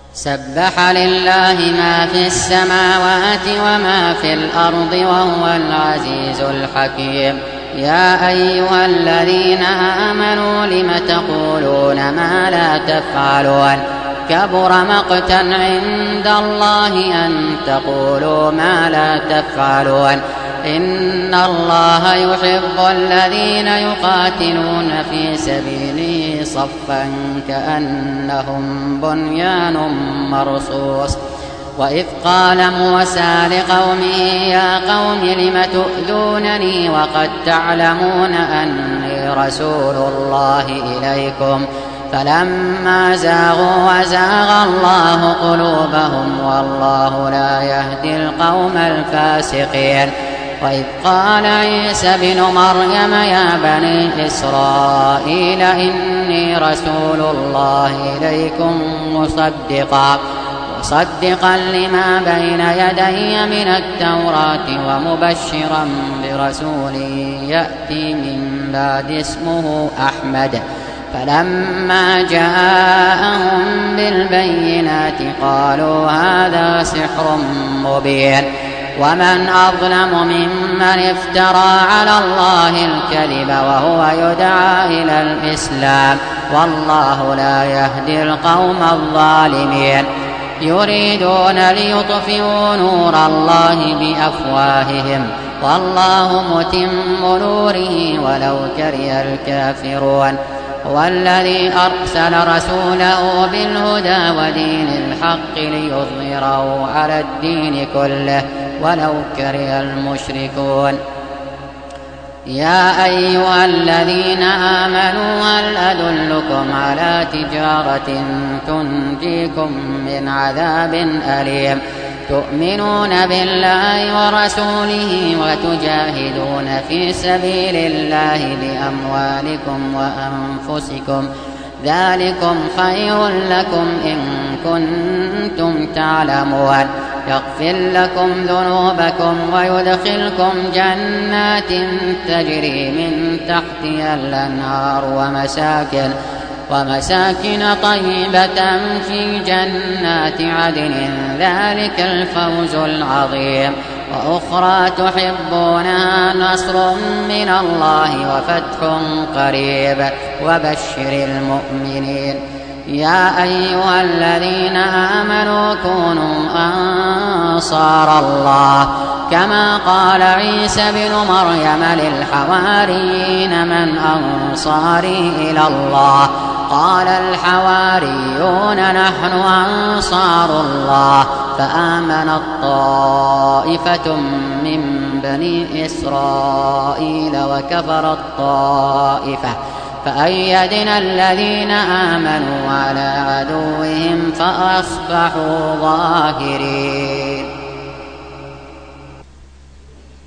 سبح لله ما في السماوات وما في الأرض وهو العزيز الحكيم. يا أيها الذين آمنوا لم تقولون ما لا تفعلون كبر مقتا عند الله أن تقولوا ما لا تفعلون. إن الله يحب الذين يقاتلون في سبيله صفا كأنهم بنيان مرصوص. وإذ قال موسى لقومه يا قوم لم تؤذونني وقد تعلمون أني رسول الله إليكم فلما زاغوا وزاغ الله قلوبهم والله لا يهدي القوم الفاسقين. وإذ قال عيسى ابن مريم يا بني إسرائيل إني رسول الله إليكم مصدقا لما بين يدي من التوراة ومبشرا برسول يأتي من بعد اسمه أحمد. فلما جاءهم بالبينات قالوا هذا سحر مبين. ومن أظلم ممن افترى على الله الكذب وهو يدعى إلى الإسلام والله لا يهدي القوم الظالمين. يريدون ليطفئوا نور الله بأفواههم والله متم نوره ولو كره الكافرون. هو الذي أرسل رسوله بالهدى ودين الحق ليظهره على الدين كله ولو كره المشركون. يا أيها الذين آمنوا هل أدلكم على تجارة تنجيكم من عذاب أليم تؤمنون بالله ورسوله وتجاهدون في سبيل الله بأموالكم وأنفسكم ذلكم خير لكم إن كنتم تعلمون. يغفر لكم ذنوبكم ويدخلكم جنات تجري من تحتها الأنهار ومساكن طيبة في جنات عدن ذلك الفوز العظيم. وأخرى تحبونها نصر من الله وفتح قريب وبشر المؤمنين. يا أيها الذين آمنوا كونوا أنصار الله كما قال عيسى ابن مريم للحواريين من أنصاري إلى الله قال الحواريون نحن أنصار الله. فآمنت طائفة من بني إسرائيل وكفرت طائفة فأيدنا الذين آمنوا على عدوهم فأصبحوا ظاهرين.